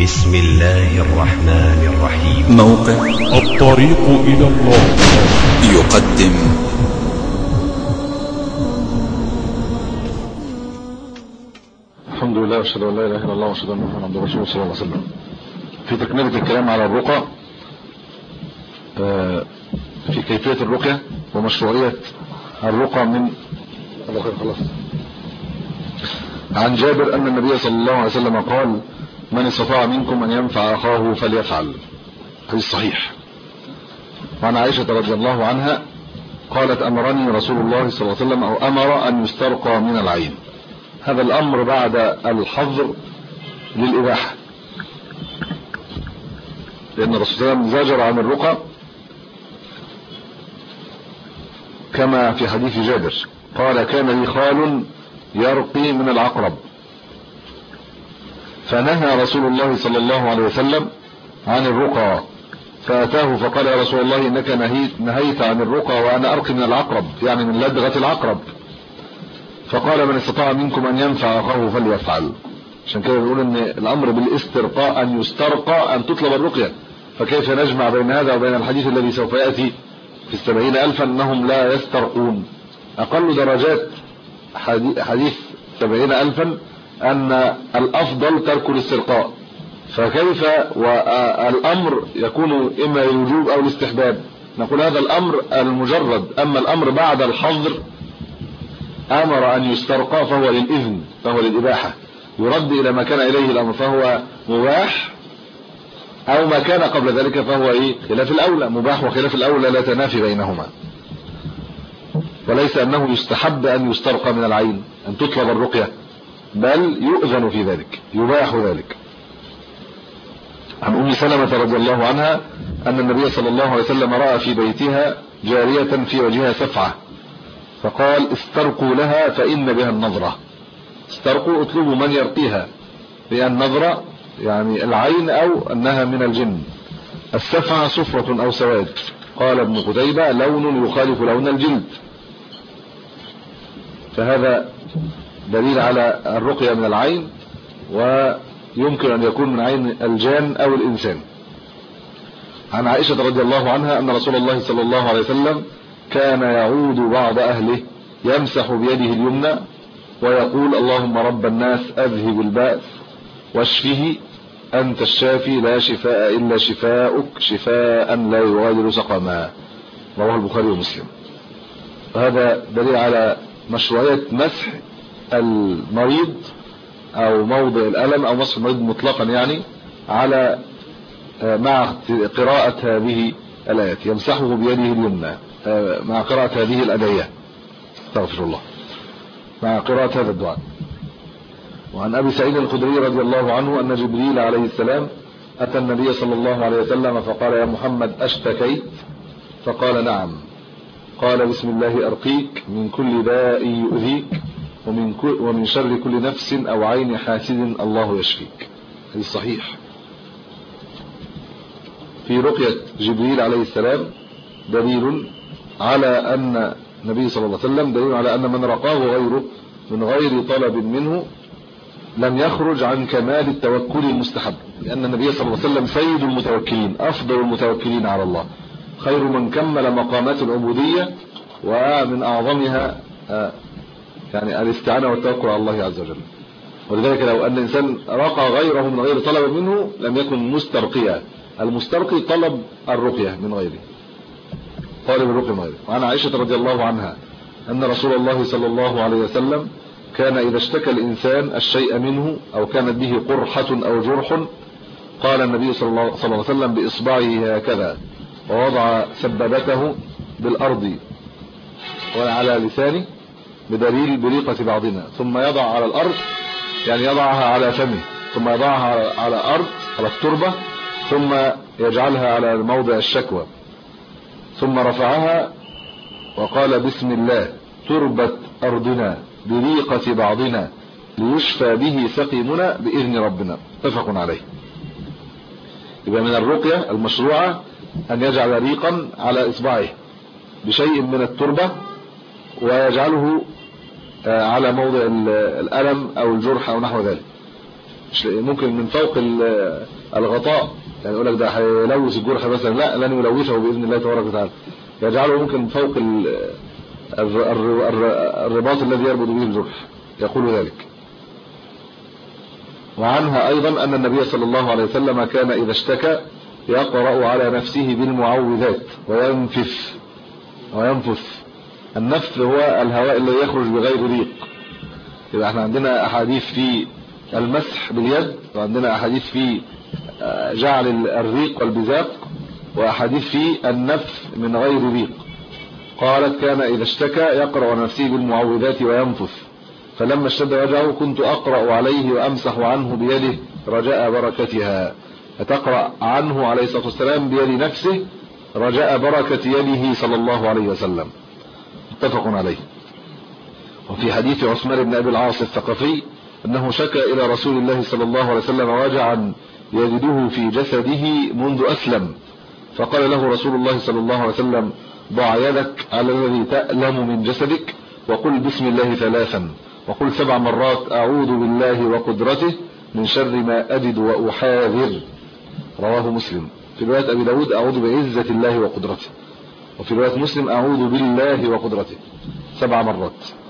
بسم الله الرحمن الرحيم. موقع الطريق إلى الله يقدم الحمد لله واشهد ان لا اله الا الله واشهد ان محمدا عبده ورسوله صلى الله عليه وسلم. في تكمله الكلام على الرقى، في كيفيه الرقيه ومشروعيه الرقى من خلاص. عن جابر ان النبي صلى الله عليه وسلم قال: من استطاع منكم ان ينفع اخاه فليفعل. حديث صحيح. وعن عائشه رضي الله عنها قالت: امرني رسول الله صلى الله عليه وسلم او امر ان يسترقى من العين. هذا الامر بعد الحظر للاباحه، لان الرسول صلى الله عليه وسلم زجر عن الرقى كما في حديث جابر قال: كان لي خال يرقي من العقرب، فنهى رسول الله صلى الله عليه وسلم عن الرقى، فأتاه فقال: يا رسول الله إنك نهيت عن الرقى وأنا أرقي من العقرب، يعني من لدغة العقرب. فقال: من استطاع منكم أن ينفع أخاه فليفعل. عشان كده بنقول ان الامر بالاسترقاء ان يسترقى ان تطلب الرقية، فكيف نجمع بين هذا وبين الحديث الذي سوف يأتي في 70,000 انهم لا يسترقون؟ اقل درجات حديث 70,000 ان الافضل ترك الاسترقاء، فكيف والامر يكون اما الوجوب او الاستحباب؟ نقول هذا الامر المجرد، اما الامر بعد الحظر امر ان يسترقى فهو للاذن، فهو للاباحه، يرد الى ما كان اليه الامر فهو مباح، او ما كان قبل ذلك فهو خلاف الاولى. مباح وخلاف الاولى لا تنافي بينهما، وليس انه يستحب ان يسترقى من العين، ان تطلب الرقية، بل يؤذن في ذلك، يباح ذلك. عن ام سلمة رضي الله عنها ان النبي صلى الله عليه وسلم راى في بيتها جارية في وجهها سفعة، فقال: استرقوا لها فإن بها النظرة. استرقوا، اطلبوا من يرقيها، بها النظرة يعني العين او انها من الجن. السفعة صفرة او سواد. قال ابن قتيبة: لون يخالف لون الجلد. فهذا دليل على الرقية من العين، ويمكن ان يكون من عين الجان او الانسان. عن عائشة رضي الله عنها ان رسول الله صلى الله عليه وسلم كان يعود بعض اهله يمسح بيده اليمنى ويقول: اللهم رب الناس اذهب البأس واشفه انت الشافي لا شفاء الا شفاؤك شفاء لا يغادر سقما. رواه البخاري ومسلم. هذا دليل على مشروعية مسح المريض او موضع الالم او مسح المريض مطلقا، يعني على مع قراءة هذه الايات، يمسحه بيده اليمنى مع قراءة هذه الادعية، استغفر الله، مع قراءة هذا الدعاء. وعن ابي سعيد الخدري رضي الله عنه ان جبريل عليه السلام اتى النبي صلى الله عليه وسلم فقال: يا محمد اشتكيت؟ فقال: نعم. قال: بسم الله ارقيك من كل داء يؤذيك ومن شر كل نفس او عين حاسد الله يشفيك. هذا صحيح. في رقية جبريل عليه السلام دليل على ان النبي صلى الله عليه وسلم دليل على ان من رقاه غيره من غير طلب منه لم يخرج عن كمال التوكل المستحب، لأن النبي صلى الله عليه وسلم سيد المتوكلين، أفضل المتوكلين على الله، خير من كمل مقامات العبودية، ومن أعظمها يعني الاستعانة والتوكل على الله عز وجل. ولذلك لو أن الإنسان رقى غيره من غير طلب منه لم يكن مسترقيا. المسترقي طلب الرقية من غيره، طالب الرقية من غيره. وعن عائشة رضي الله عنها أن رسول الله صلى الله عليه وسلم كان إذا اشتكى الإنسان الشيء منه أو كانت به قرحة أو جرح قال النبي صلى الله عليه وسلم بإصبعه هكذا، ووضع سبابته بالأرض وعلى لسانه بدليل بريقة بعضنا، ثم يضع على الأرض، يعني يضعها على فمه، ثم يضعها على أرض على التربة، ثم يجعلها على موضع الشكوى، ثم رفعها وقال: بسم الله تربة أرضنا بريقة بعضنا ليشفى به سقيمنا بإذن ربنا. اتفق عليه. يبقى من الرقية المشروعة أن يجعل ريقا على إصبعه بشيء من التربة ويجعله على موضع الألم أو الجرح أو نحو ذلك، ممكن من فوق الغطاء، يعني يقول لك ده هيلوث الجرح مثلا، لا، لن يلوثه باذن الله تبارك وتعالى، يجعله ممكن فوق الرباط الذي يربط به الجرح، يقول ذلك. وعنها ايضا ان النبي صلى الله عليه وسلم كان اذا اشتكى يقرأ على نفسه بالمعوذات وينفث. النفث هو الهواء اللي يخرج بغير ريق. يبقى احنا عندنا احاديث في المسح باليد، وعندنا احاديث في جعل الريق والبزاق، واحاديث في النفث من غير ريق. قالت كان اذا اشتكى يقرأ على نفسه بالمعوذات وينفث، فلما اشتد وجعه كنت اقرأ عليه وامسح عنه بيده رجاء بركتها. فتقرأ عنه عليه الصلاة والسلام بيد نفسه رجاء بركة يده صلى الله عليه وسلم، متفق عليه. وفي حديث عثمان بن أبي العاص الثقفي أنه شكى إلى رسول الله صلى الله عليه وسلم وجعا يجده في جسده منذ أسلم، فقال له رسول الله صلى الله عليه وسلم ضع يدك على الذي تألم من جسدك وقل بسم الله 3، وقل 7 مرات أعوذ بالله وقدرته من شر ما أجد وأحاذر. رواه مسلم. في رواية أبي داود أعوذ بعزة الله وقدرته، وفي رواية مسلم أعوذ بالله وقدرته 7 مرات.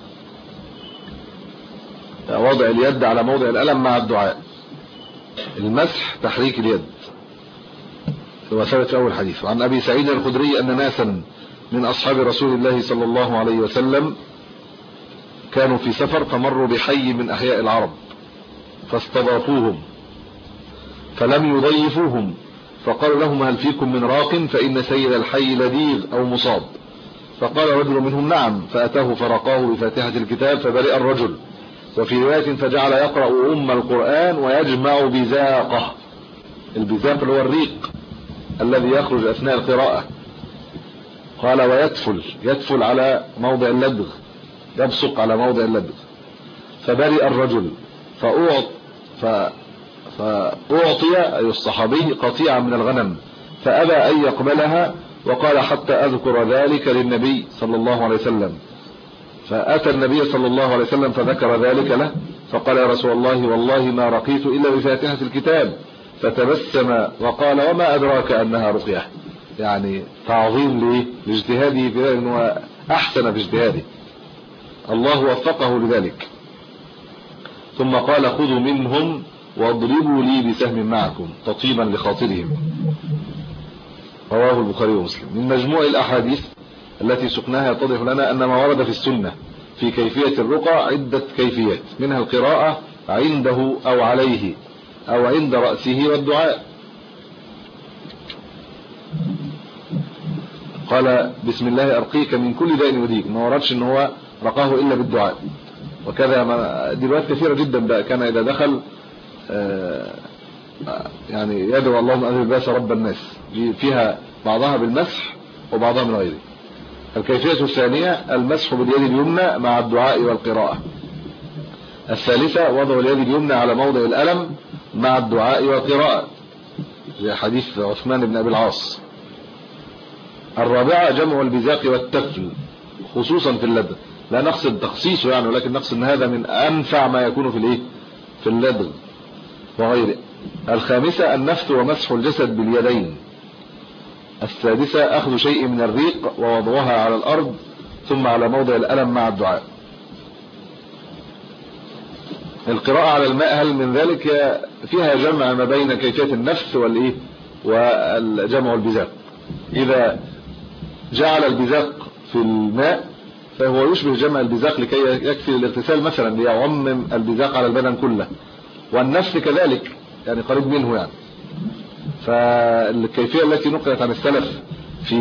وضع اليد على موضع الألم مع الدعاء. المسح تحريك اليد، هو ثابت في أول حديث. وعن أبي سعيد الخدري أن ناسا من أصحاب رسول الله صلى الله عليه وسلم كانوا في سفر فمروا بحي من أحياء العرب فاستضافوهم فلم يضيفوهم، فقالوا لهم هل فيكم من راق فإن سيد الحي لديغ أو مصاب؟ فقال رجل منهم نعم، فأتاه فرقاه بفاتحة الكتاب فبرئ الرجل. وفي رواية فجعل يقرأ القرآن ويجمع بزاقه. البزاق اللي هو الريق الذي يخرج أثناء القراءة. قال يدفل على موضع اللدغ، يبصق على موضع اللدغ. فبرئ الرجل فأعطي أي الصحابي قطيعا من الغنم فأبى أن يقبلها، وقال حتى أذكر ذلك للنبي صلى الله عليه وسلم. فأتى النبي صلى الله عليه وسلم فذكر ذلك له، فقال يا رسول الله والله ما رقيت إلا بفاتحة الكتاب. فتبسم وقال وما أدراك أنها رقية، يعني تعظيم لاجتهاده في ذلك، أنه أحسن في اجتهاده، الله وفقه لذلك. ثم قال خذوا منهم واضربوا لي بسهم معكم تطيبا لخاطرهم. رواه البخاري ومسلم. من مجموع الأحاديث التي سقناها يتضح لنا أن ما ورد في السنة في كيفية الرقى عدة كيفيات، منها القراءة عنده أو عليه أو عند رأسه والدعاء. قال بسم الله أرقيك من كل داء يؤذيك، ما وردش ان هو رقاه إلا بالدعاء. وكذا دي روايات كثيرة جدا بقى، كان إذا دخل يعني يدعو اللهم أذهب الباس رب الناس، فيها بعضها بالمسح وبعضها من غيره. الكيفية الثانية المسح باليد اليمنى مع الدعاء والقراءة. الثالثة وضع اليد اليمنى على موضع الألم مع الدعاء والقراءة، زي حديث عثمان بن أبي العاص. الرابعة جمع البزاق والتفل خصوصا في اللدغ، لا نقصد تخصيصه يعني، ولكن نقصد ان هذا من أنفع ما يكون في اللدغ وغيره. الخامسة النفث ومسح الجسد باليدين. السادسة أخذ شيء من الريق ووضعها على الأرض ثم على موضع الألم مع الدعاء. القراءة على الماء هل من ذلك؟ فيها جمع ما بين كيفية النفث والجمع البزاق. إذا جعل البزاق في الماء فهو يشبه جمع البزاق لكي يكفي الاغتسال مثلا، ليعمم البزاق على البدن كله. والنفث كذلك يعني قريب منه يعني. فالكيفية التي نقلت عن السلف في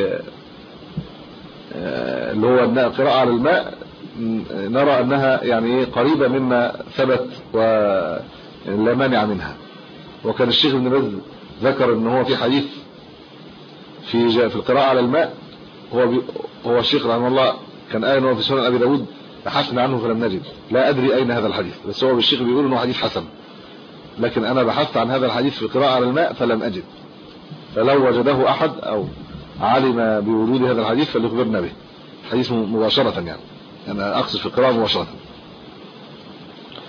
اللي هو القراءة على الماء نرى أنها يعني قريبة مما ثبت ولا مانع منها. وكان الشيخ ابن باز ذكر ان هو في حديث في القراءة على الماء، هو الشيخ رحمه الله كان قال انه في سنن ابي داود بحثنا عنه فلم نجد، لا ادري اين هذا الحديث، بس هو الشيخ بيقول انه حديث حسن، لكن انا بحثت عن هذا الحديث في القراءة على الماء فلم اجد. فلو وجده احد او علم بوجود هذا الحديث فليخبرنا به، حديث مباشرة يعني انا اقصد في القراءة مباشرة.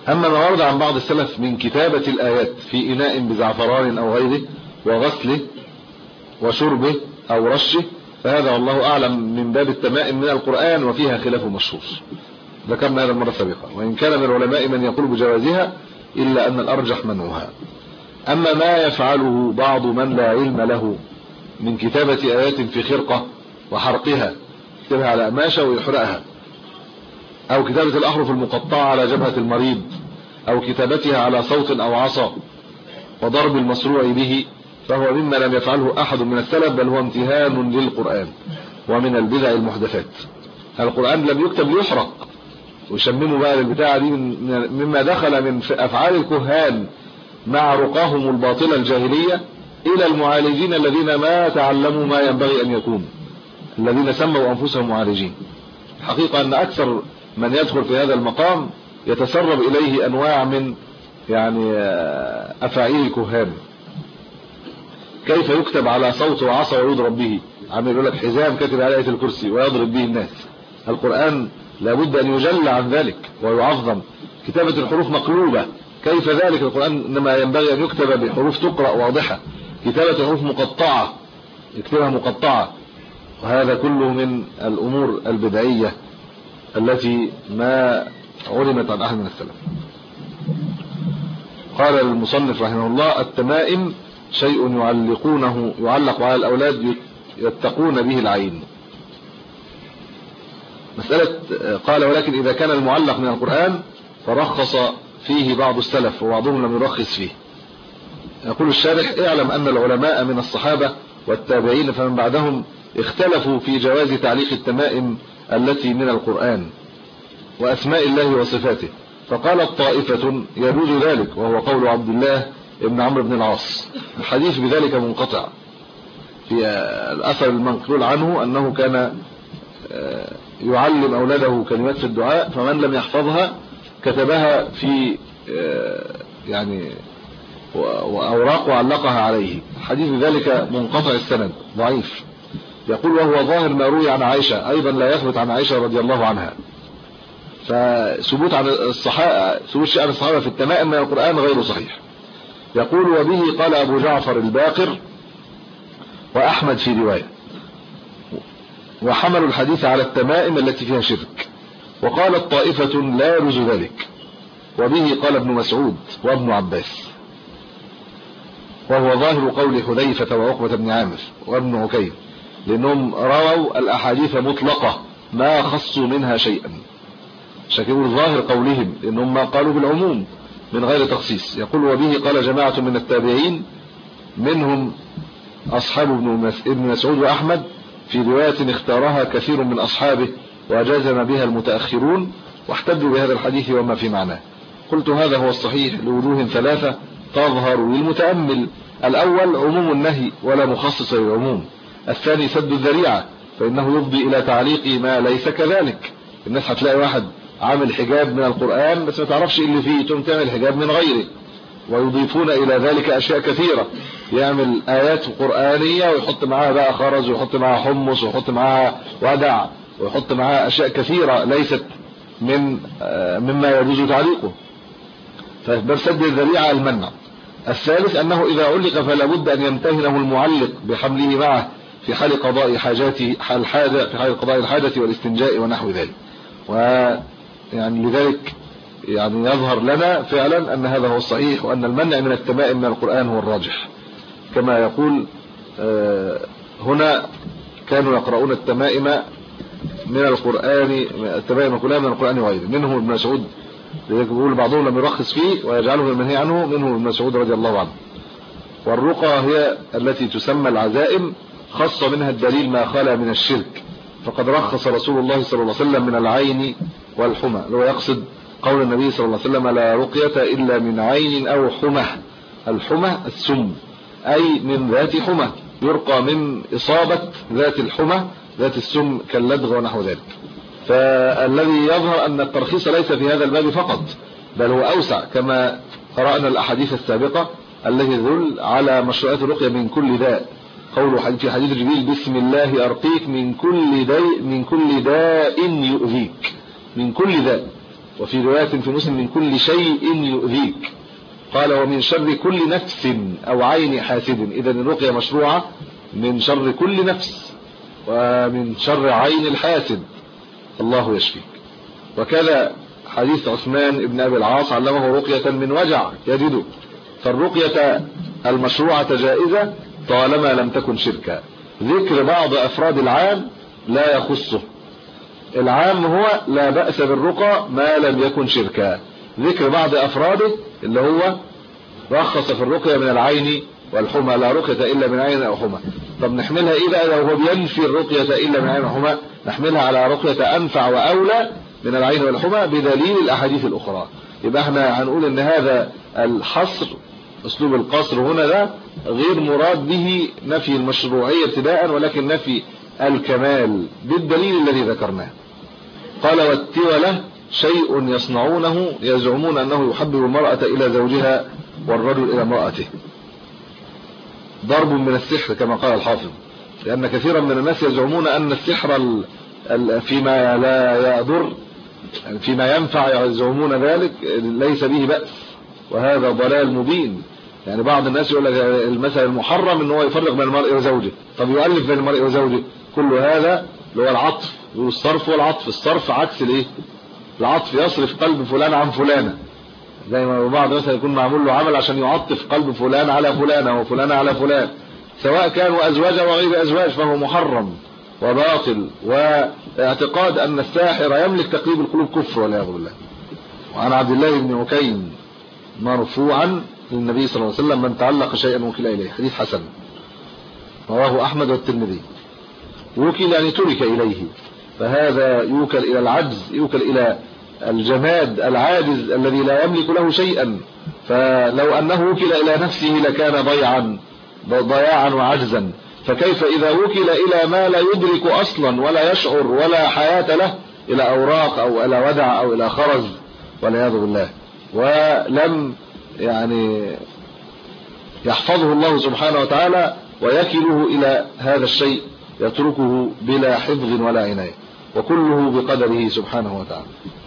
أما ما ورد عن بعض السلف من كتابة الآيات في إناء بزعفران أو غيره وغسله وشربه أو رشه فهذا والله أعلم من باب التمائم من القرآن وفيها خلاف مشهور، ذكرنا هذا المرة السابقة، وإن كان من العلماء من يقول بجوازها إلا أن الأرجح منعها. أما ما يفعله بعض من لا علم له من كتابة آيات في خرقة وحرقها، يكتبها على قماشة ويحرقها، أو كتابة الأحرف المقطعة على جبهة المريض، أو كتابتها على صوت أو عصا وضرب المصروع به، فهو مما لم يفعله أحد من السلف، بل هو امتهان للقرآن ومن البدع المحدثات. القرآن لم يكتب ليحرق، ويشمموا بقى البتاعة دي مما دخل من أفعال الكهان مع رقاهم الباطلة الجاهلية إلى المعالجين الذين ما تعلموا ما ينبغي أن يكون، الذين سموا أنفسهم معالجين. حقيقة أن أكثر من يدخل في هذا المقام يتسرب إليه أنواع من يعني أفاعيل الكهان. كيف يكتب على صوت وعصا ويضرب به؟ عم يقول لك حزام كتب على آية الكرسي ويضرب به الناس. القرآن لابد أن يجل عن ذلك ويعظم. كتابة الحروف مقلوبة، كيف ذلك؟ القرآن إنما ينبغي أن يكتب بحروف تقرأ واضحة. كتابة الحروف مقطعة يكتبها مقطعة، وهذا كله من الأمور البدعية التي ما علمت عن أحد من السلف. قال المصنف رحمه الله: التمائم شيء يعلق على الأولاد يتقون به العين. مسألة قال: ولكن إذا كان المعلق من القرآن فرخص فيه بعض السلف وبعضهم لم يرخص فيه. يقول الشارح: اعلم أن العلماء من الصحابة والتابعين فمن بعدهم اختلفوا في جواز تعليق التمائم التي من القرآن وأسماء الله وصفاته، فقالت طائفة يجوز ذلك، وهو قول عبد الله ابن عمرو بن العاص. الحديث بذلك منقطع. في الأثر المنقول عنه أنه كان يعلم أولاده كلمات في الدعاء، فمن لم يحفظها كتبها في يعني وأوراق وعلقها عليه. الحديث بذلك منقطع السند ضعيف. يقول: وهو ظاهر ما روي عن عائشة، أيضا لا يثبت عن عائشة رضي الله عنها. فثبوت عن الصحابة، ثبوت شأن الصحابة في التمائم من القرآن غير صحيح. يقول: وبه قال أبو جعفر الباقر وأحمد في رواية، وحملوا الحديث على التمائم التي فيها شرك، وقالت طائفة لا يجوز ذلك. وبه قال ابن مسعود وابن عباس، وهو ظاهر قول حذيفة وعقبة بن عامر وابن عكيم، لأنهم رووا الأحاديث مطلقة ما خصوا منها شيئا. شكلوا ظاهر قولهم لأنهم ما قالوا بالعموم من غير تخصيص. يقول: وبه قال جماعة من التابعين منهم أصحاب ابن مسعود وأحمد في رواية اختارها كثير من أصحابه وجازم بها المتأخرون، واحتجوا بهذا الحديث وما في معناه. قلت: هذا هو الصحيح لوجوه ثلاثة تظهر للمتأمل. الأول عموم النهي ولا مخصص للعموم. الثاني سد الذريعة، فإنه يفضي إلى تعليق ما ليس كذلك. الناس هتلاقي واحد عامل حجاب من القرآن بس ما تعرفش اللي فيه، تقوم تعمل حجاب من غيره، ويضيفون إلى ذلك أشياء كثيرة. يعمل آيات قرآنية ويحط معها بقى خرز ويحط معها حمص ويحط معها ودع ويحط معها أشياء كثيرة ليست مما يجوز تعليقه. فبل سد الذريعة المنع. الثالث أنه إذا علق فلا بد أن يمتهنه المعلق بحمله معه في حال قضاء حاجاته، في حال قضاء الحاجة والاستنجاء ونحو ذلك. ويعني لذلك يعني يظهر لنا فعلا أن هذا هو الصحيح، وأن المنع من التمائم من القرآن هو الراجح. كما يقول هنا: كانوا يقرؤون التمائم من القرآن، التمائم كلها من القرآن وغيره، منهم ابن مسعود، يقول بعضهم لم يرخص فيه ويجعله المنهي عنه، منهم ابن مسعود رضي الله عنه. والرقى هي التي تسمى العزائم، خص منها الدليل ما خلا من الشرك، فقد رخص رسول الله صلى الله عليه وسلم من العين والحمى. لو يقصد قول النبي صلى الله عليه وسلم: لا رقية إلا من عين أو حمى. الحمى السم، أي من ذات حمى، يرقى من إصابة ذات الحمى ذات السم كاللدغ ونحو ذلك. فالذي يظهر أن الترخيص ليس في هذا الباب فقط، بل هو أوسع، كما قرأنا الأحاديث السابقة التي تدل على مشروعية الرقية من كل داء. قوله في حديث جبريل: بسم الله أرقيك من كل داء يؤذيك، من كل داء. وفي رواية في مسلم من كل شيء يؤذيك. قال ومن شر كل نفس أو عين حاسد. إذن الرقية مشروعة من شر كل نفس ومن شر عين الحاسد، الله يشفيك. وكذا حديث عثمان بن أبي العاص علمه رقية من وجع يجده. فالرقية المشروعة جائزة طالما لم تكن شركا. ذكر بعض أفراد العام لا يخصه. العام هو لا بأس بالرقى ما لم يكن شركا. ذكر بعض أفراده اللي هو رخص في الرقية من العين والحمى، لا رقية إلا من عين أو حمى. طب نحملها إيه بقى لو هو بينفي الرقية إلا من عين وحمى؟ نحملها على رقية أنفع وأولى من العين والحمى بدليل الأحاديث الأخرى. يبقى احنا هنقول ان هذا الحصر، اسلوب القصر هنا ده غير مراد به نفي المشروعية ابتداء، ولكن نفي الكمال بالدليل الذي ذكرناه. قال والتولة شيء يصنعونه يزعمون أنه يحبب المرأة إلى زوجها والرجل إلى امرأته. ضرب من السحر كما قال الحافظ، لأن كثيرا من الناس يزعمون أن السحر فيما لا يضر فيما ينفع، يزعمون ذلك ليس به بأس، وهذا ضلال مبين. يعني بعض الناس يقول لك المثل المحرم ان هو يفرق بين المرء وزوجه. طب يؤلف بين المرء وزوجه، كل هذا اللي هو العطف، والصرف والعطف. الصرف عكس الايه؟ العطف يصرف قلب فلان عن فلانه، زي ما بعض مثلا يكون معمول له عمل عشان يعطف قلب فلان على فلانه وفلانه على فلان، سواء كانوا ازواج او غير ازواج، فهو محرم وباطل. واعتقاد ان الساحر يملك تقليب القلوب كفر والعياذ بالله. وعن عبد الله بن عكيم مرفوعا للنبي صلى الله عليه وسلم من تعلق شيئا وكل اليه، حديث حسن رواه احمد والترمذي. وكل يعني ترك اليه، فهذا يوكل الى العجز، يوكل الى الجماد العاجز الذي لا يملك له شيئا. فلو انه وكل الى نفسه لكان ضياعا وعجزا، فكيف اذا وكل الى ما لا يدرك اصلا ولا يشعر ولا حياة له، الى اوراق او الى ودع او الى خرز والعياذ بالله، ولم يعني يحفظه الله سبحانه وتعالى ويكله الى هذا الشيء، يتركه بلا حفظ ولا عناية، وكله بقدره سبحانه وتعالى.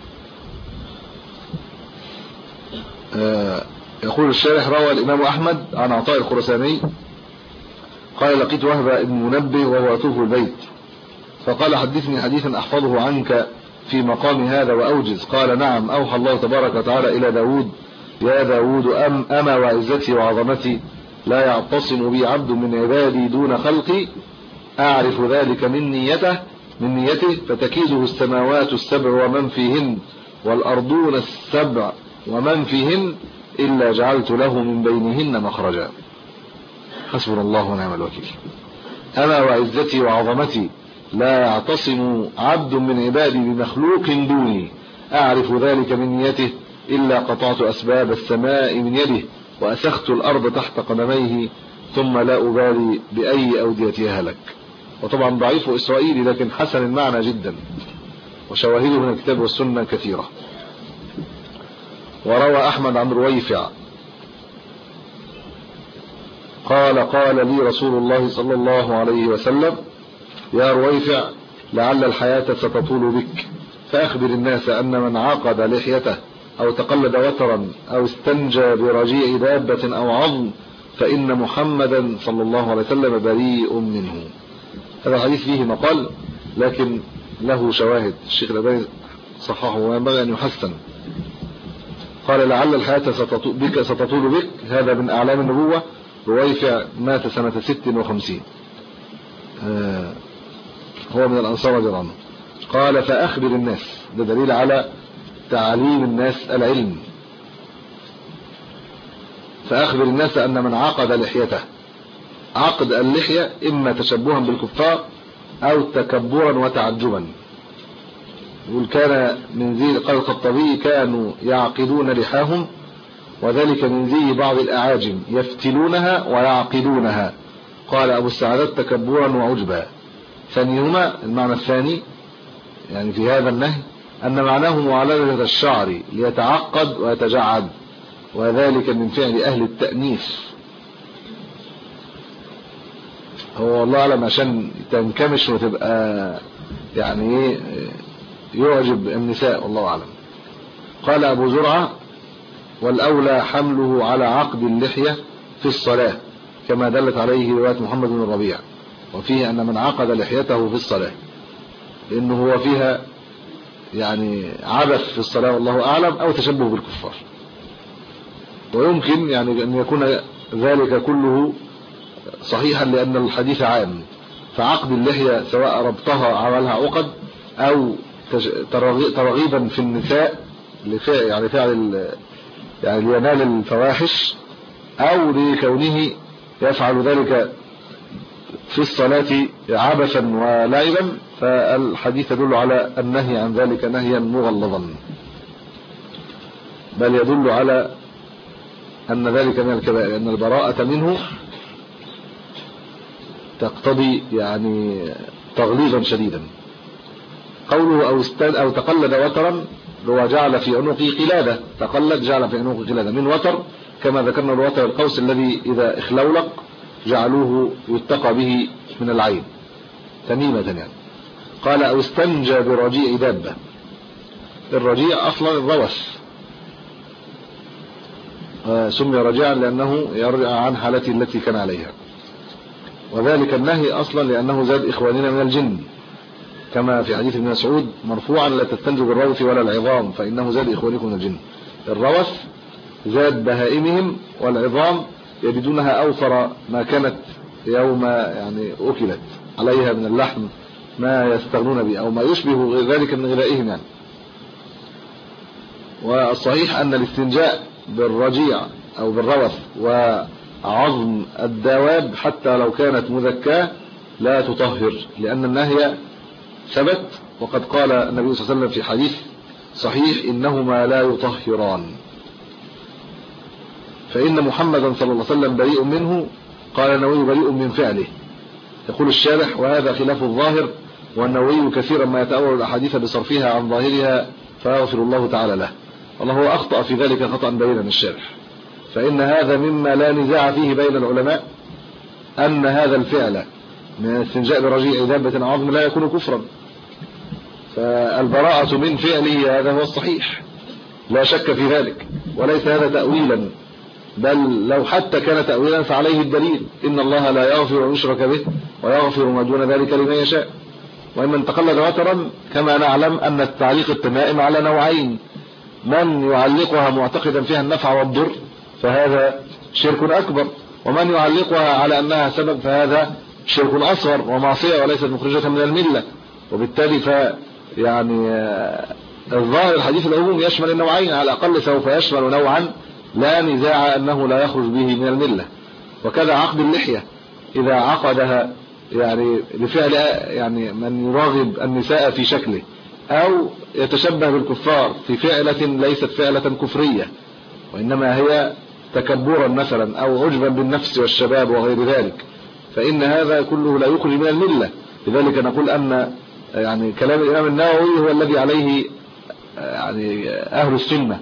يقول الشارح روى الامام احمد عن عطاء الخرساني قال لقيت وهب بن منبه وهو يطوف البيت، فقال حدثني حديثا احفظه عنك في مقام هذا واوجز. قال نعم، اوحى الله تبارك وتعالى الى داود يا داود اما وعزتي وعظمتي لا يعتصم بي عبد من عبادي دون خلقي، اعرف ذلك من نيته فتكيده السماوات السبع ومن فيهن والارضون السبع ومن فيهن الا جعلت له من بينهن مخرجا. حسبنا الله ونعم الوكيل. اما وعزتي وعظمتي لا يعتصم عبد من عبادي بمخلوق دوني، اعرف ذلك من نيته الا قطعت اسباب السماء من يده واسخت الارض تحت قدميه ثم لا ابالي باي اوديتها هلك. وطبعا ضعيف اسرائيلي لكن حسن المعنى جدا، وشواهده من الكتاب والسنه كثيره. وروى احمد عن رويفع قال لي رسول الله صلى الله عليه وسلم يا رويفع لعل الحياة ستطول بك، فأخبر الناس أن من عقد لحيته أو تقلد وترا أو استنجى برجيع دابة أو عظم فإن محمدا صلى الله عليه وسلم بريء منه. هذا الحديث فيه مقال لكن له شواهد، الشيخ الألباني صححه وينبغي أن يحسن. قال لعل الحياة ستطول بك، هذا من أعلام النبوة. رويفع مات سنة 56، هو من الأنصار رضي الله عنه. قال فأخبر الناس، ده دليل على تعليم الناس العلم. فأخبر الناس أن من عقد لحيته، عقد اللحية إما تشبها بالكفار أو تكبرا وتعجبا. وكان من زي قال الخطابي كانوا يعقدون لحاهم، وذلك من زي بعض الأعاجم يفتلونها ويعقدونها. قال أبو السعادات تكبرا وعجبا. ثانيهما المعنى الثاني يعني في هذا النهي أن معناه معالجة الشعر ليتعقد ويتجعد، وذلك من فعل أهل التأنيث. هو والله أعلم عشان تنكمش وتبقى يعني يعجب النساء، والله أعلم. قال أبو زرعة: والأولى حمله على عقد اللحية في الصلاة كما دلت عليه رواية محمد بن الربيع، وفيه أن من عقد لحيته في الصلاة لأنه هو فيها يعني عبث في الصلاة والله أعلم، أو تشبه بالكفار. ويمكن يعني أن يكون ذلك كله صحيحا لأن الحديث عام، فعقد اللحية سواء ربطها عملها عقد أو ترغيبا في النساء يعني فعل يعني لينال الفواحش، أو لكونه يفعل ذلك في الصلاة عبثا ولعبا، فالحديث يدل على النهي عن ذلك نهيا مغلظا، بل يدل على أن ذلك من الكبائر، لأن البراءة منه تقتضي يعني تغليظا شديدا. قوله أو تقلد وترا، هو جعل في عنقه قلادة، تقلد جعل في عنقه قلادة من وتر، كما ذكرنا الوتر القوس الذي إذا اخلولق جعلوه يتقى به من العين تميمة يعني. قال: أو استنجى برجيع دابة. الرجيع أصلا الروث، سمي رجيعا لأنه يرجع عن حالته التي كان عليها، وذلك النهي أصلا لأنه زاد إخواننا من الجن، كما في حديث ابن مسعود مرفوعا: لا تستنجوا بالروث ولا العظام فإنه زاد إخوانكم من الجن. الروث زاد بهائمهم، والعظام يجدونها أوفر ما كانت يوم يعني أكلت عليها من اللحم ما يستغنون به أو ما يشبه ذلك من غذائهم يعني. والصحيح أن الاستنجاء بالرجيع أو بالروث وعظم الدواب حتى لو كانت مذكاة لا تطهر، لأن النهي ثبت، وقد قال النبي صلى الله عليه وسلم في حديث صحيح: إنهما لا يطهران. فإن محمدا صلى الله عليه وسلم بريء منه، قال النووي: بريء من فعله. يقول الشارح: وهذا خلاف الظاهر، والنووي كثيرا ما يتأول الأحاديث بصرفها عن ظاهرها فيغفر الله تعالى له. والله هو أخطأ في ذلك خطأ بينا الشارح، فإن هذا مما لا نزاع فيه بين العلماء، أن هذا الفعل من الاستنجاء برجيع دابة عظم لا يكون كفرا، فالبراءة من فعله هذا هو الصحيح لا شك في ذلك، وليس هذا تأويلا، بل لو حتى كان تأويلا فعليه الدليل: إن الله لا يغفر أن يشرك به ويغفر ما دون ذلك لمن يشاء. ومن تقلد وترا كما نعلم أن التعليق التمائم على نوعين: من يعلقها معتقدا فيها النفع والضر فهذا شرك أكبر، ومن يعلقها على أنها سبب فهذا شرك أصغر ومعصية وليست مخرجة من الملة. وبالتالي يعني الظاهر الحديث العموم يشمل النوعين على الأقل، سوف يشمل نوعا لا نزاع أنه لا يخرج به من الملة. وكذا عقد اللحية إذا عقدها يعني لفعل يعني من يراغب النساء في شكله، أو يتشبه بالكفار في فعلة ليست فعلة كفرية وإنما هي تكبرا مثلا أو عجبا بالنفس والشباب وغير ذلك، فإن هذا كله لا يخرج من الملة. لذلك نقول أن يعني كلام الإمام النووي هو الذي عليه يعني أهل السنة.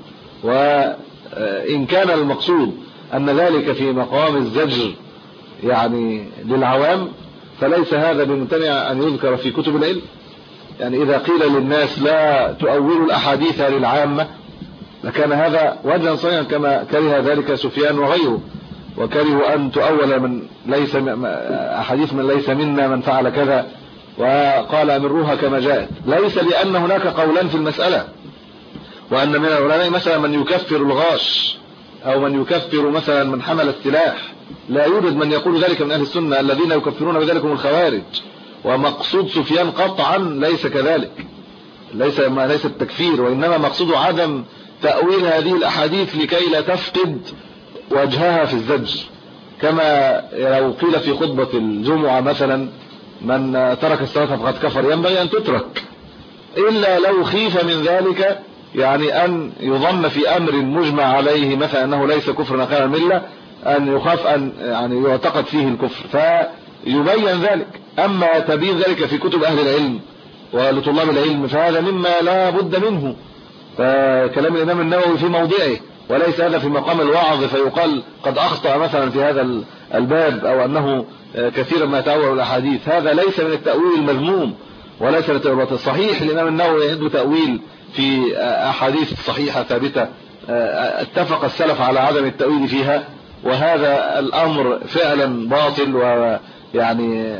وإن كان المقصود أن ذلك في مقام الزجر يعني للعوام، فليس هذا بممتنع أن يذكر في كتب العلم. يعني إذا قيل للناس لا تؤولوا الأحاديث للعامة لكان هذا وجها صحيحا، كما كره ذلك سفيان وغيره، وكرهوا أن تؤول من ليس أحاديث من ليس منا من فعل كذا، وقال أمروها كما جاءت، ليس لأن هناك قولان في المسألة، وأن من العلماء مثلا من يكفر الغاش أو من يكفر مثلا من حمل السلاح، لا يوجد من يقول ذلك من أهل السنة الذين يكفرون بذلك هم الخوارج. ومقصود سفيان قطعا ليس كذلك، ليس التكفير، وإنما مقصود عدم تأويل هذه الأحاديث لكي لا تفقد وجهها في الزجر. كما لو قيل في خطبة الجمعة مثلا: من ترك الصلاة فقد كفر، ينبغي أن تترك، إلا لو خيف من ذلك يعني أن يظن في أمر مجمع عليه مثلا أنه ليس كفر نقل الملة، أن يخاف أن يعني يعتقد فيه الكفر فيبين ذلك. أما تبين ذلك في كتب أهل العلم ولطلاب العلم فهذا مما لا بد منه، فكلام الإمام النووي في موضعه، وليس هذا في مقام الوعظ فيقال قد أخطأ مثلا في هذا الباب أو أنه كثيرا ما يتأول الأحاديث. هذا ليس من التأويل المذموم وليس من الصحيح. الإمام النووي عنده تأويل في أحاديث صحيحة ثابتة اتفق السلف على عدم التأويل فيها، وهذا الأمر فعلا باطل ويعني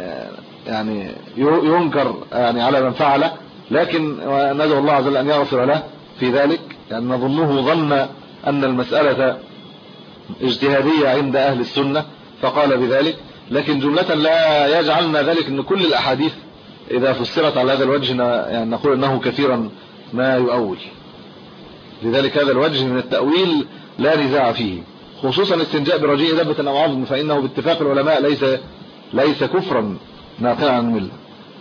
ينكر يعني على من فعله، لكن ندعو الله عز وجل أن يغفر له في ذلك، يعني نظنه ظن أن المسألة اجتهادية عند أهل السنة فقال بذلك، لكن جملة لا يجعلنا ذلك أن كل الأحاديث إذا فسرت على هذا الوجه يعني نقول أنه كثيرا ما يؤول. لذلك هذا الوجه من التأويل لا نزاع فيه، خصوصا استنجاء برجيء دبة أو عظم، فإنه باتفاق العلماء ليس كفرا ناقلا عن المله.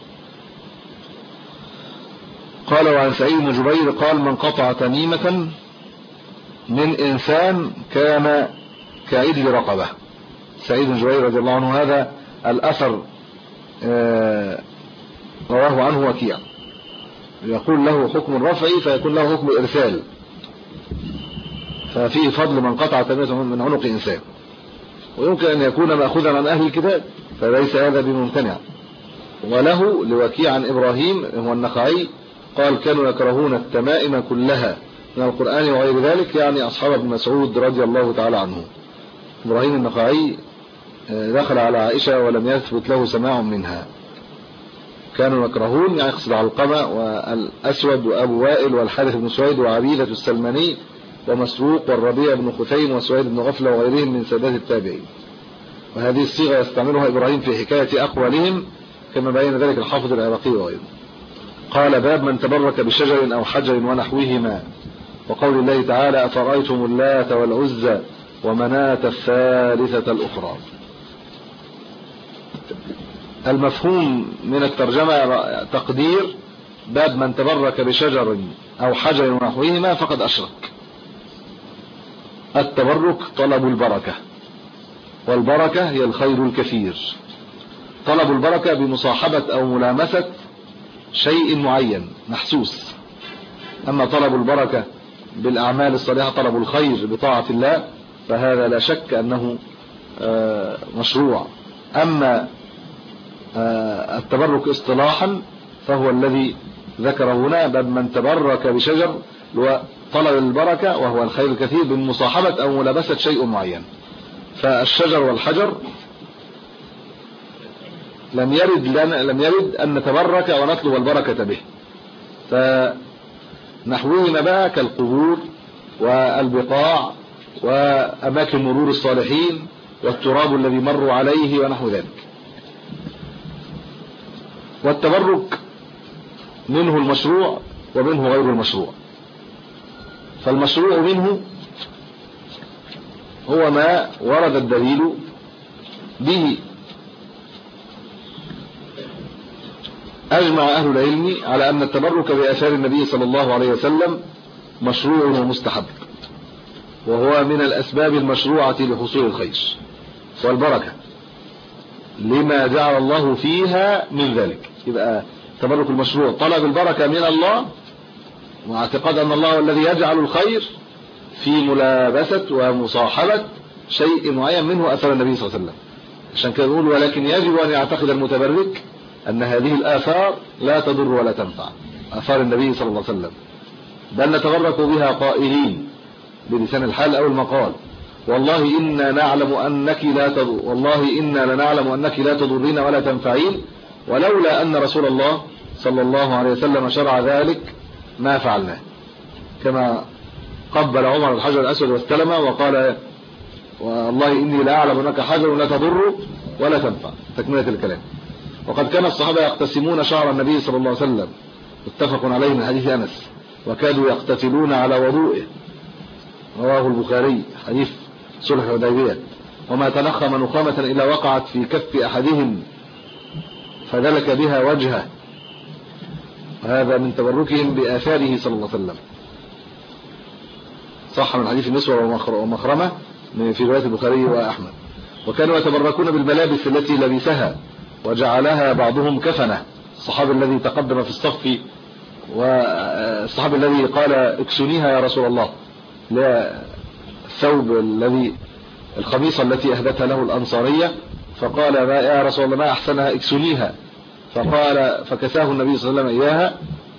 قال وعن سعيد بن جبير قال من قطع تميمة من إنسان كان كعدل رقبة. سعيد بن جبير رضي الله عنه هذا الأثر رواه عنه وكيع، يقول له حكم الرفع فيكون له حكم الإرسال، ففيه فضل من قطع تميمة من عنق إنسان، ويمكن أن يكون مأخوذا عن أهل الكتاب فليس هذا بممتنع. وله لوكيع عن إبراهيم هو النخعي قال كانوا يكرهون التمائم كلها من القرآن وغير ذلك، يعني أصحاب ابن مسعود رضي الله تعالى عنه. إبراهيم النخعي دخل على عائشة ولم يثبت له سماع منها. كانوا يكرهون يعني يقصد علقمة والأسود وأبو وائل والحارث بن سويد وعبيدة السلماني ومسروق والربيع بن خثيم وسويد بن غفلة وغيرهم من سادات التابعين. وهذه الصيغة يستعملها إبراهيم في حكاية أقوالهم كما بين ذلك الحافظ العراقي وغيره. قال باب من تبرك بشجر أو حجر ونحوهما، وقول الله تعالى أفرأيتم اللات والعزى ومناة الثالثة الأخرى. المفهوم من الترجمة تقدير باب من تبرك بشجر أو حجر ونحوهما فقد أشرك. التبرك طلب البركة، والبركة هي الخير الكثير. طلب البركة بمصاحبة أو ملامسة شيء معين محسوس، أما طلب البركة بالأعمال الصالحة طلب الخير بطاعة الله فهذا لا شك أنه مشروع. أما التبرك اصطلاحا فهو الذي ذكره هنا باب من تبرك بشجر، طلب البركة وهو الخير الكثير بمصاحبة أو ملابسة شيء معين. فالشجر والحجر لم يرد أن نتبرك ونطلب البركة به، فنحوهما بقى كالقبور والبقاع وأماكن مرور الصالحين والتراب الذي مروا عليه ونحو ذلك. والتبرك منه المشروع ومنه غير المشروع. فالمشروع منه هو ما ورد الدليل به. أجمع أهل العلم على أن التبرك بآثار النبي صلى الله عليه وسلم مشروع ومستحب، وهو من الأسباب المشروعة لحصول الخير والبركة لما جعل الله فيها من ذلك. يبقى تبرك المشروع طلب البركة من الله واعتقاد أن الله هو الذي يجعل الخير في ملابسة ومصاحبة شيء معين منه أثر النبي صلى الله عليه وسلم. عشان كده نقول ولكن يجب أن يعتقد المتبرك أن هذه الآثار لا تضر ولا تنفع، آثار النبي صلى الله عليه وسلم، بل نتبرك بها قائلين بلسان الحال أو المقال والله إنا نعلم أنك لا تضر، والله إنا لنعلم أنك لا تضرين ولا تنفعين، ولولا أن رسول الله صلى الله عليه وسلم شرع ذلك ما فعلناه. كما قبل عمر الحجر الأسود واستلم وقال والله إني لا أعلم أنك حجر لا تضر ولا تنفع، تكملة الكلام. وقد كان الصحابة يقتسمون شعر النبي صلى الله عليه وسلم متفق عليه من حديث أنس، وكادوا يقتتلون على وضوئه، رواه البخاري حديث صلح الحديبية. وما تنخم نخامة إلا وقعت في كف أحدهم فدلك بها وجهه، هذا من تبركهم بآثاره صلى الله عليه وسلم. صح من حديث النسوة ومخرمة في رواية البخاري وأحمد. وكانوا يتبركون بالملابس التي لبسها وجعلها بعضهم كفنه. الصحابي الذي تقدم في الصف والصحابي الذي قال اكسنيها يا رسول الله، لا الثوب الذي الخميصة التي أهدتها له الأنصارية، فقال يا رسول الله ما أحسنها اكسنيها، فقال فكساه النبي صلى الله عليه وسلم إياها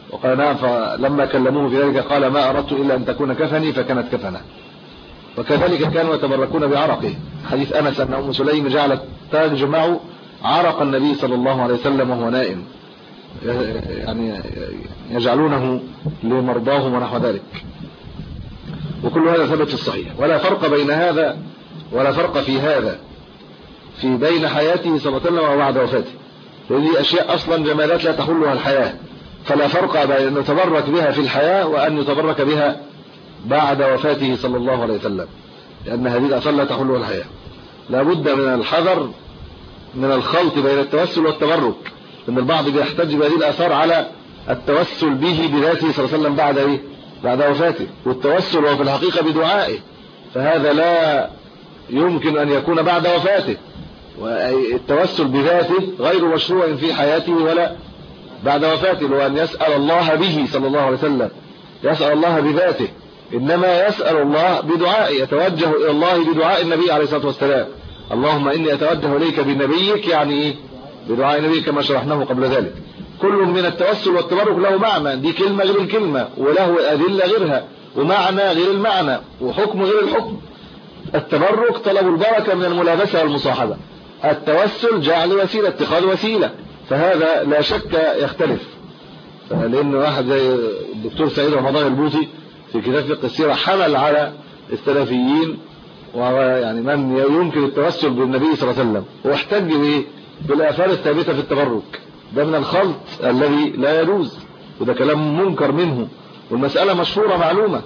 وقال نعم، فلما كلموه في ذلك قال ما أردت إلا أن تكون كفني، فكانت كفنه. وكذلك كانوا يتبركون بعرقه. حديث أنس أن أم سليم جعلت تجمع عرق النبي صلى الله عليه وسلم وهو نائم، يعني يجعلونه لمرضاهم ونحو ذلك. وكل هذا ثبت في الصحيح، ولا فرق بين هذا ولا فرق في هذا في بين حياته صلى الله عليه وسلم وبعد وفاته، هذه أشياء أصلا جمالات لا تحلها الحياة، فلا فرق بين أن يتبرك بها في الحياة وأن يتبرك بها بعد وفاته صلى الله عليه وسلم، لأن هذه الآثار لا تحلها الحياة. لا بد من الحذر من الخلط بين التوسل والتبرك، لأن البعض بيحتج بهذه الآثار على التوسل به بذاته صلى الله عليه وسلم بعد وفاته، والتوسل هو في الحقيقة بدعائه، فهذا لا يمكن أن يكون بعد وفاته، والتوسل بذاته غير مشروع في حياته ولا بعد وفاته، وأن يسأل الله به صلى الله عليه وسلم، يسأل الله بذاته، إنما يسأل الله بدعائه، يتوجه إلى الله بدعاء النبي عليه الصلاة والسلام. اللهم إني أتوجه إليك بنبيك، يعني إيه؟ بدعاء نبيك كما شرحناه قبل ذلك. كل من التوسل والتبرك له معنى، دي كلمة غير الكلمة، وله أدلة غيرها، ومعنى غير المعنى، وحكم غير الحكم. التبرك طلب البركة من الملابسة والمصاحبة، التوسل جعل وسيلة، اتخاذ وسيلة، فهذا لا شك يختلف. لأن واحد زي الدكتور سعيد رمضان البوطي في كتاب فقه السيرة حمل على السلفيين ويعني من يمكن التوسل بالنبي صلى الله عليه وسلم، واحتج بالآثار الثابتة في التبرك. ده من الخلط الذي لا يجوز، وده كلام منكر منه، والمسألة مشهورة معلومة.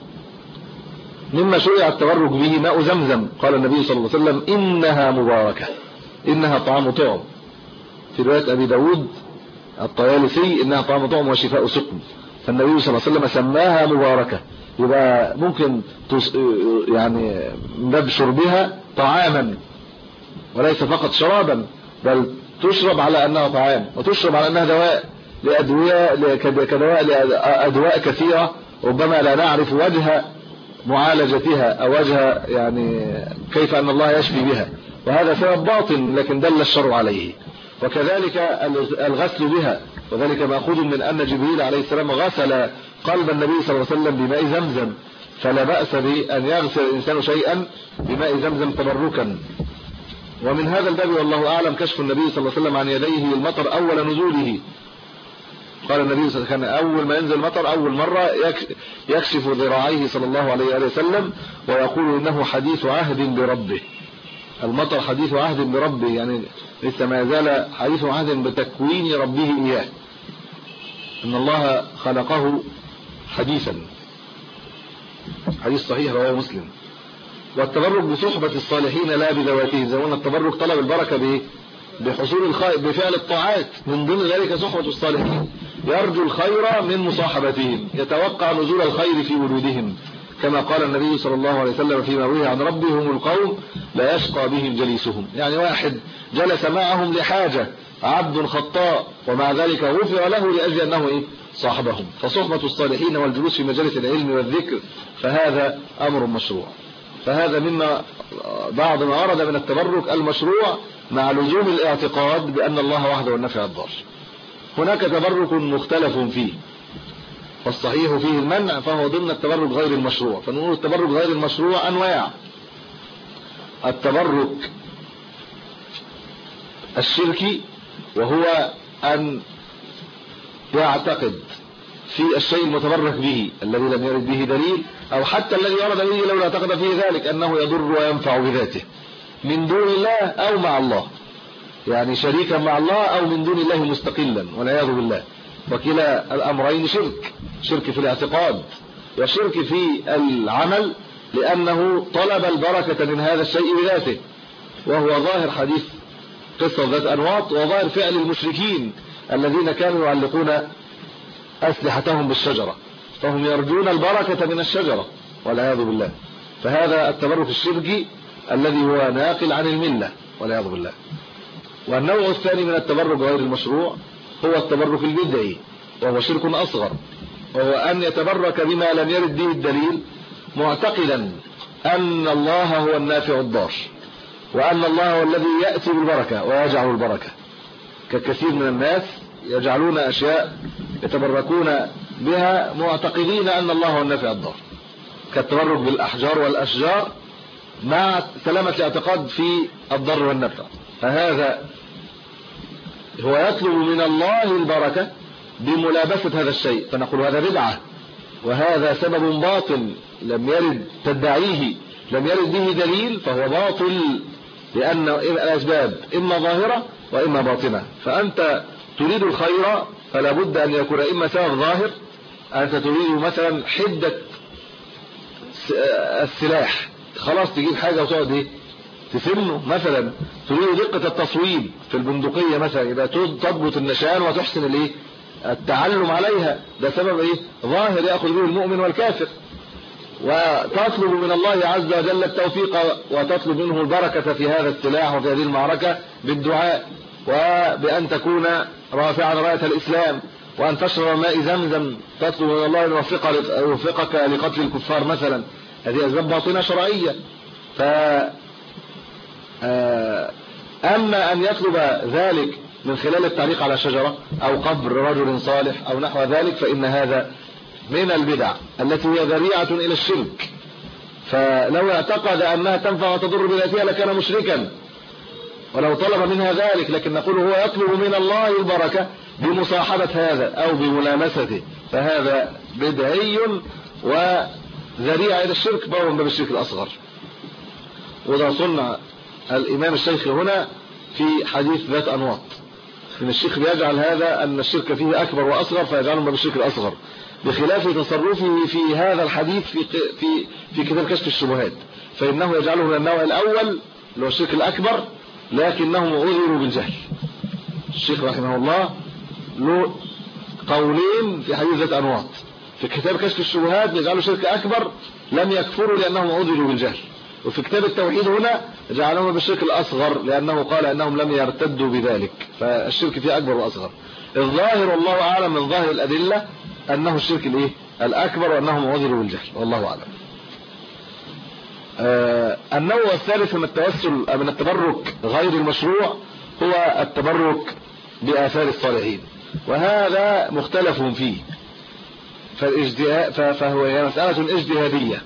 مما شرع التبرك به ماء زمزم، قال النبي صلى الله عليه وسلم إنها مباركة، إنها طعام طعم. في رواية أبي داود الطيالسي إنها طعام طعم وشفاء سقم، فالنبي صلى الله عليه وسلم سماها مباركة. يبقى ممكن يعني نبشر بها طعاما وليس فقط شرابا، بل تشرب على أنها طعام، وتشرب على أنها دواء كدواء لأدواء كثيرة ربما لا نعرف وجه معالجتها أو وجه يعني كيف أن الله يشفي بها، وهذا سبب باطن لكن دل الشرع عليه. وكذلك الغسل بها، وذلك مأخوذ من أن جبريل عليه السلام غسل قلب النبي صلى الله عليه وسلم بماء زمزم، فلا بأس بأن يغسل الإنسان شيئا بماء زمزم تبركا. ومن هذا الباب والله أعلم كشف النبي صلى الله عليه وسلم عن يديه المطر أول نزوله. قال النبي صلى الله عليه وسلم كان أول ما ينزل المطر أول مرة يكشف ذراعيه صلى الله عليه وسلم ويقول إنه حديث عهد بربه. المطر حديث عهد بربه، يعني لسه ما زال حديث عهد بتكوين ربه إياه، إن الله خلقه حديثا. حديث صحيح رواه مسلم. والتبرك بصحبة الصالحين لا بذواتهم، زي ما قلنا التبرك طلب البركة بحصول الخير بفعل الطاعات، من ضمن ذلك صحبة الصالحين، يرجو الخير من مصاحبتهم، يتوقع نزول الخير في وجودهم، كما قال النبي صلى الله عليه وسلم فيما روي عن ربه هم القوم لا يشقى بهم جليسهم. يعني واحد جلس معهم لحاجة، عبد خطاء، ومع ذلك غفر له لأجل أنه صاحبهم. فصحبة الصالحين والجلوس في مجالس العلم والذكر فهذا أمر مشروع. فهذا مما بعض ما ورد من التبرك المشروع مع لزوم الاعتقاد بأن الله وحده النافع الضار. هناك تبرك مختلف فيه، والصحيح فيه المنع، فهو ضمن التبرك غير المشروع. فنقول التبرك غير المشروع أنواع: التبرك الشركي، وهو أن يعتقد في الشيء المتبرك به الذي لم يرد به دليل، أو حتى الذي ورد به لو اعتقد فيه ذلك أنه يضر وينفع بذاته من دون الله أو مع الله، يعني شريكا مع الله أو من دون الله مستقلا والعياذ بالله. وكلا الأمرين شرك في الاعتقاد وشرك في العمل، لأنه طلب البركة من هذا الشيء بذاته، وهو ظاهر حديث قصة ذات أنواط، وظاهر فعل المشركين الذين كانوا يعلقون أسلحتهم بالشجرة، فهم يرجون البركة من الشجرة والعياذ بالله. فهذا التبرك الشركي الذي هو ناقل عن الملة والعياذ بالله. والنوع الثاني من التبرك غير المشروع هو التبرك البدعي، وهو شرك أصغر، وهو أن يتبرك بما لم يرد به الدليل معتقدا أن الله هو النافع الضار، وأن الله هو الذي يأتي بالبركة ويجعل البركة، ككثير من الناس يجعلون أشياء يتبركون بها معتقدين أن الله هو النافع الضار، كالتبرك بالأحجار والأشجار مع سلامة الاعتقاد في الضر والنفع. فهذا هو يطلب من الله البركة بملابسة هذا الشيء، فنقول هذا بدعة وهذا سبب باطل لم يرد تدعيه، لم يرد به دليل، فهو باطل، لأن الأسباب إما ظاهرة وإما باطنة. فأنت تريد الخير فلا بد أن يكون إما سبب ظاهر، أنت تريد مثلا حدة السلاح، خلاص تجيب حاجة وتقعد ايه تسمه، مثلا تريد دقة التصويب في البندقية مثلا، يبقى تضبط النشان وتحسن الايه التعلم عليها، ده سبب ايه ظاهر يأخذ به المؤمن والكافر. وتطلب من الله عز وجل التوفيق وتطلب منه البركة في هذا السلاح وفي هذه المعركة بالدعاء، وبأن تكون رافعا راية الإسلام، وأن تشرب ماء زمزم، تطلب من الله أن يوفقك لقتل الكفار مثلا. هذه أسباب باطنة شرعية. أما أن يطلب ذلك من خلال التعليق على شجرة أو قبر رجل صالح أو نحو ذلك، فإن هذا من البدع التي هي ذريعة إلى الشرك. فلو اعتقد أنها تنفع وتضر بذاتها لكان مشركا ولو طلب منها ذلك، لكن نقول هو يطلب من الله البركة بمصاحبة هذا أو بملامسته، فهذا بدعي وذريعة إلى الشرك، باب من الشرك الأصغر. وده صنع الإمام الشيخ هنا في حديث ذات أنواط، إن الشيخ بيجعل هذا أن الشرك فيه أكبر وأصغر فيجعله من الشرك الأصغر، بخلاف تصرفه في هذا الحديث في كتاب كشف الشبهات، فإنه يجعله من النوع الأول اللي هو الشرك الأكبر، لكنهم عذروا بالجهل. الشيخ رحمه الله له قولين في حديث ذات أنواط، في كتاب كشف الشبهات يجعله شرك أكبر لم يكفروا لأنهم عذروا بالجهل، وفي كتاب التوحيد هنا جعلهم بالشرك الأصغر لأنه قال أنهم لم يرتدوا بذلك، فالشرك فيه أكبر وأصغر. الظاهر والله أعلم من ظاهر الأدلة أنه الشرك الإيه الأكبر وأنهم عذروا بالجهل، والله أعلم. النوع الثالث من التوسل من التبرك غير المشروع هو التبرك بآثار الصالحين، وهذا مختلف فيه، فهو مسألة اجتهادية.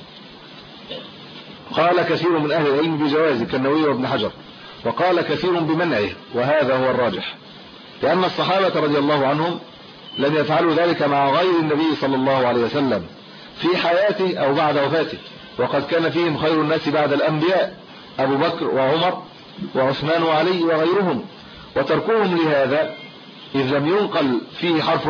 قال كثير من أهل العلم بجوازه كالنووي وابن حجر، وقال كثير بمنعه، وهذا هو الراجح، لأن الصحابة رضي الله عنهم لم يفعلوا ذلك مع غير النبي صلى الله عليه وسلم في حياته أو بعد وفاته، وقد كان فيهم خير الناس بعد الأنبياء أبو بكر وعمر وعثمان وعلي وغيرهم، وتركوهم لهذا إذ لم ينقل فيه حرف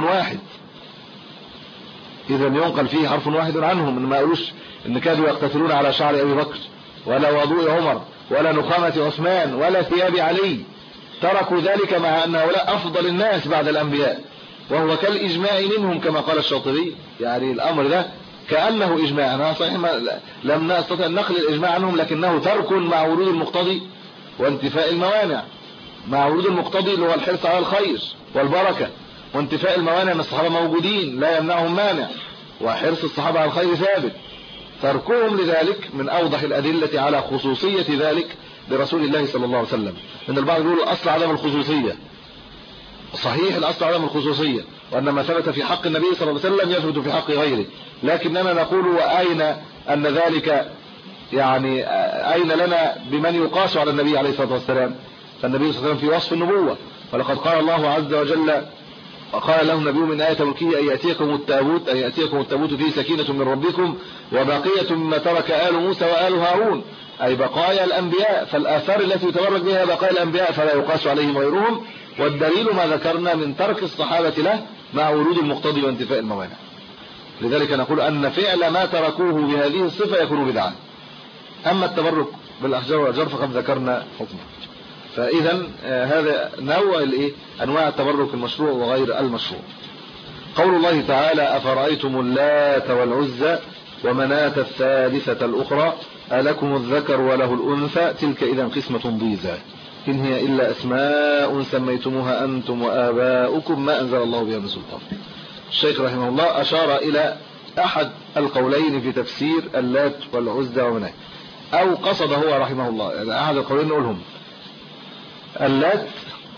واحد عنهم، ما قالوش إن كانوا يقتتلون على شعر أبي بكر ولا وضوء عمر ولا نخامة عثمان ولا ثياب علي، تركوا ذلك مع أن هؤلاء أفضل الناس بعد الأنبياء، وهو كالإجماع منهم كما قال الشاطبي. يعني الأمر ده كأنه إجماع، أنا صحيح لم نستطيع نقل الإجماع عنهم، لكنه ترك مع ورود المقتضي وانتفاء الموانع، مع ورود المقتضي اللي هو الحرص على الخير والبركة، وانتفاء الموانع من الصحابة موجودين لا يمنعهم مانع، وحرص الصحابة على الخير ثابت. تركهم لذلك من أوضح الأدلة على خصوصية ذلك برسول الله صلى الله عليه وسلم، إن البعض يقول الأصل عدم الخصوصية، صحيح الأصل عدم الخصوصية، وأن ما ثبت في حق النبي صلى الله عليه وسلم يثبت في حق غيره، لكننا نقول وأين أن ذلك، يعني أين لنا بمن يقاس على النبي عليه الصلاة والسلام؟ فالنبي صلى الله عليه وسلم في وصف النبوة، ولقد قال الله عز وجل وقال له النبي من آية ملكية أن يأتيكم التابوت فيه سكينة من ربكم وبقية مما ترك آل موسى وآل هارون، أي بقايا الأنبياء، فالآثار التي يتبرك بها بقايا الأنبياء فلا يقاس عليهم غيرهم، والدليل ما ذكرنا من ترك الصحابة له مع ورود المقتضي وانتفاء الموانع. لذلك نقول أن فعل ما تركوه بهذه الصفة يكون بدعة. أما التبرك بالأحجار والأشجار فقد ذكرنا حكمه. فإذا هذا نوع أنواع التبرك المشروع وغير المشروع. قول الله تعالى أفرأيتم اللات والعزى ومناة الثالثة الأخرى ألكم الذكر وله الأنثى تلك إذا قسمة ضيزى إن هي إلا أسماء سميتموها أنتم وآباؤكم ما أنزل الله بها من سلطان. الشيخ رحمه الله أشار إلى أحد القولين في تفسير اللات والعزى ومناة، أو قصد هو رحمه الله يعني أحد القولين نقولهم. اللات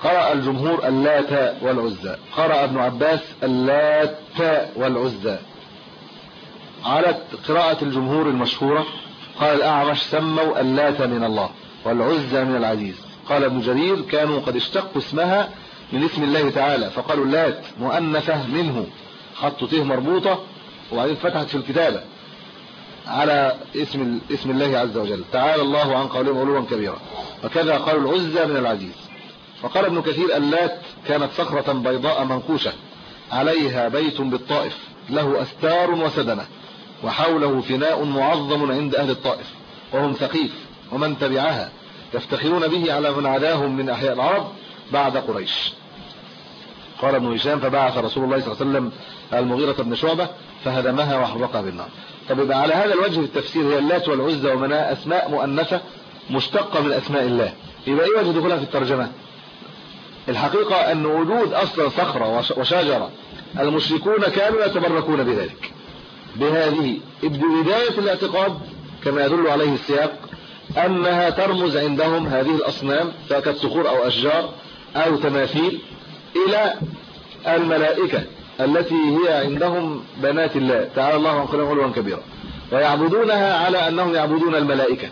قرأ الجمهور اللات والعزى، قرأ ابن عباس اللات والعزى. على قراءة الجمهور المشهورة قال الأعمش سموا اللات من الله والعزى من العزيز. قال ابن جرير كانوا قد اشتقوا اسمها من اسم الله تعالى فقالوا اللات مؤنثة منه، حطوا ته مربوطة وبعدين فتحت في الكتابة على اسم الله عز وجل، تعالى الله عن قولهم علوا كبيرا. وكذا قالوا العزى من العزيز. وقال ابن كثير اللات كانت صخرة بيضاء منقوشة عليها بيت بالطائف له أستار وسدنة وحوله فناء معظم عند أهل الطائف وهم ثقيف ومن تبعها يفتخرون به على من عداهم من أحياء العرب بعد قريش. قال ابن هشام فبعث رسول الله صلى الله عليه وسلم المغيرة بن شعبة فهدمها وحرقها بالنار. طب يبقى على هذا الوجه التفسير هي اللات والعزى ومناة أسماء مؤنثة مشتقة من أسماء الله، يبقى ايه وجه دخولها في الترجمة؟ الحقيقة أن وجود أصلا صخرة وشجرة المشركون كانوا يتبركون بذلك بهذه بداية الاعتقاد كما يدل عليه السياق أنها ترمز عندهم هذه الأصنام سواء كانت صخور أو أشجار أو تماثيل إلى الملائكة التي هي عندهم بنات الله تعالى الله عن قولهم علوا كبيرا، ويعبدونها على أنهم يعبدون الملائكة،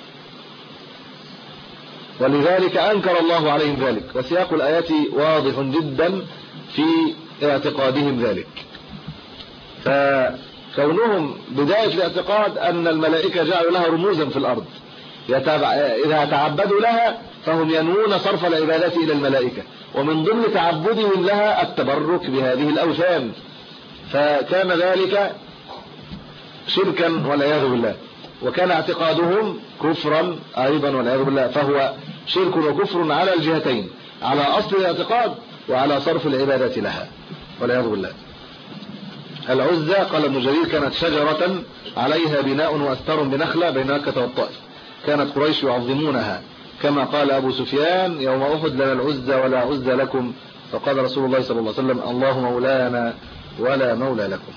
ولذلك أنكر الله عليهم ذلك. وسياق الآيات واضح جدا في اعتقادهم ذلك. فكونهم بداية الاعتقاد أن الملائكة جعلوا لها رموزا في الأرض إذا تعبدوا لها فهم ينوون صرف العبادات إلى الملائكة، ومن ضمن تعبدهم لها التبرك بهذه الأوثان، فكان ذلك شركا والعياذ بالله، وكان اعتقادهم كفرا أيضا والعياذ بالله، فهو شرك وكفر على الجهتين، على أصل الاعتقاد وعلى صرف العبادة لها والعياذ بالله. العزى قال ابن جرير كانت شجرة عليها بناء وأستار بنخلة بين مكة والطائف، كانت قريش يعظمونها كما قال أبو سفيان يوم أحد لنا العزى ولا عزى لكم، فقال رسول الله صلى الله عليه وسلم الله مولانا ولا مولى لكم.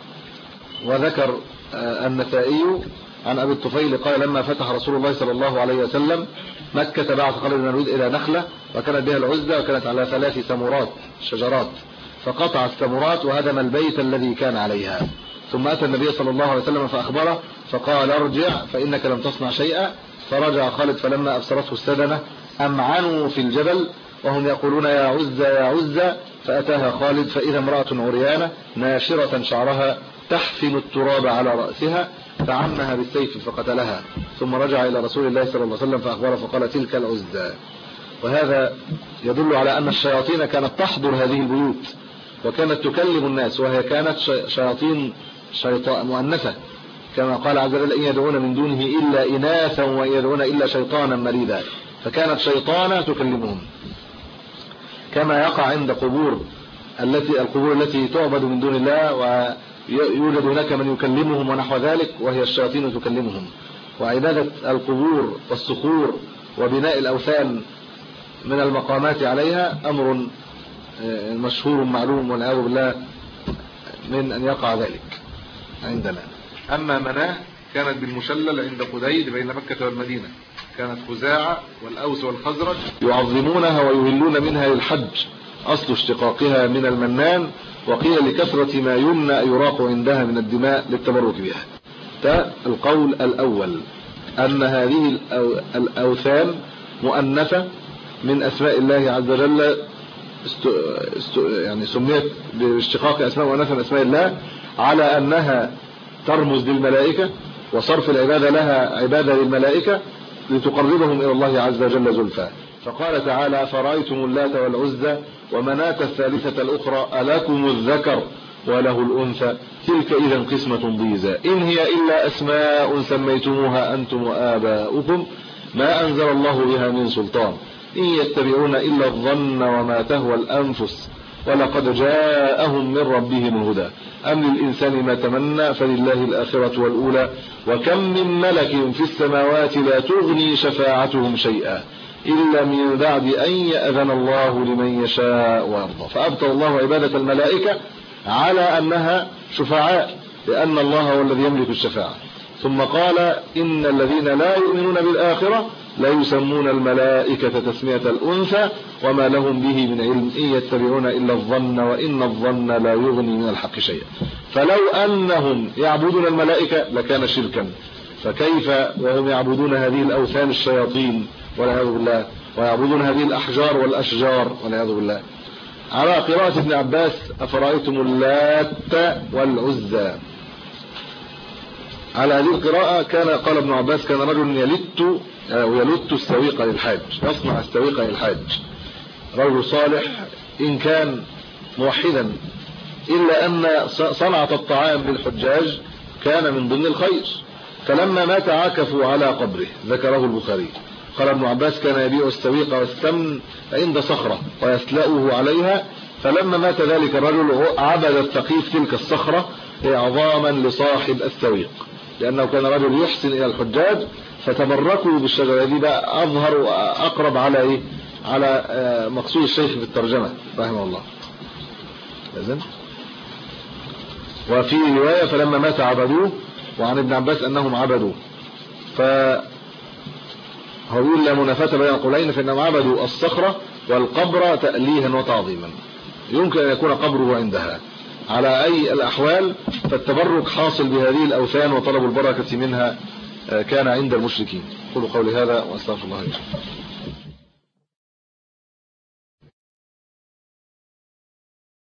وذكر النسائي عن أبي الطفيل قال لما فتح رسول الله صلى الله عليه وسلم مكة بعث خالد بن الوليد إلى نخلة وكانت بها العزى وكانت على 3 سمرات شجرات، فقطع السمرات وهدم البيت الذي كان عليها، ثم أتى النبي صلى الله عليه وسلم فأخبره فقال ارجع فإنك لم تصنع شيئا، فرجع خالد فلما أبصرته السدنة أمعنوا في الجبل وهم يقولون يا عزى يا عزى، فأتاها خالد فإذا امرأة عريانة ناشرة شعرها تحفن التراب على رأسها فعمها بالسيف فقتلها، ثم رجع إلى رسول الله صلى الله عليه وسلم فأخبره فقال تلك العزى. وهذا يدل على أن الشياطين كانت تحضر هذه البيوت وكانت تكلم الناس، وهي كانت شياطين مؤنثة كما قال عز وجل إن يدعون من دونه إلا إناثا وإن يدعون إلا شيطانا مريدا، فكانت شيطانة تكلمهم كما يقع عند القبور التي تعبد من دون الله ويوجد هناك من يكلمهم ونحو ذلك، وهي الشياطين تكلمهم. وعبادة القبور والصخور وبناء الأوثان من المقامات عليها أمر مشهور معلوم والعياذ بالله من أن يقع ذلك عندنا. أما مناه كانت بالمشلل عند قديد بين مكة والمدينة، كانت خزاعة والأوس والخزرج يعظمونها ويهلون منها للحج، أصل اشتقاقها من المنان، وقيل لكثرة ما يمنى يراق عندها من الدماء للتبرك بها. القول الأول أن هذه الأوثان مؤنثة من أسماء الله عز وجل، يعني سميت باشتقاق أسماء مؤنثة من أسماء الله على أنها ترمز للملائكة وصرف العبادة لها عبادة للملائكة لتقربهم إلى الله عز وجل زلفى. فقال تعالى فرأيتم اللات والعزى ومناة الثالثة الأخرى ألكم الذكر وله الأنثى تلك إذا قسمة ضيزى إن هي إلا أسماء سميتموها أنتم وآباؤكم ما أنزل الله بها من سلطان إن يتبعون إلا الظن وما تهوى الأنفس ولقد جاءهم من ربهم الهدى أم للإنسان ما تمنى فلله الآخرة والأولى وكم من ملك في السماوات لا تغني شفاعتهم شيئا إلا من بعد أن يأذن الله لمن يشاء ويرضى. فأبطل الله عبادة الملائكة على أنها شفعاء لأن الله هو الذي يملك الشفاعة. ثم قال إن الذين لا يؤمنون بالآخرة لا يسمون الملائكة تسمية الأنثى وما لهم به من علم إن يتبعون إلا الظن وإن الظن لا يغني من الحق شيئا. فلو أنهم يعبدون الملائكة لكان شركا، فكيف وهم يعبدون هذه الأوثان الشياطين والعياذ بالله، ويعبدون هذه الأحجار والأشجار والعياذ بالله. على قراءة ابن عباس أفرأيتم اللات والعزى، على هذه القراءة كان قال ابن عباس كان رجل يلت السويق للحاج، يصنع السويق للحاج، رجل صالح إن كان موحدا، إلا أن صنعة الطعام للحجاج كان من ضمن الخير. فلما مات عكفوا على قبره، ذكره البخاري. قال ابن عباس كان يبيع السويق والسمن عند صخرة ويسلأه عليها، فلما مات ذلك الرجل عبد الثقيف تلك الصخرة إعظاما لصاحب السويق، لأنه كان رجل يحسن إلى الحجاج، فتبركوا بالشجرة دي بقى أظهر وأقرب على إيه؟ على مقصود الشيخ في الترجمة رحمه الله. إذن وفي رواية فلما مات عبدوه، وعن ابن عباس أنهم عبدوه، فهو يقول لا منافاة بين القولين، فإنهم عبدوا الصخرة والقبر تأليها وتعظيما، يمكن أن يكون قبره عندها. على أي الأحوال فالتبرك حاصل بهذه الأوثان وطلب البركة منها كان عند المشركين. قولوا قولي هذا وأستغفر الله لكم.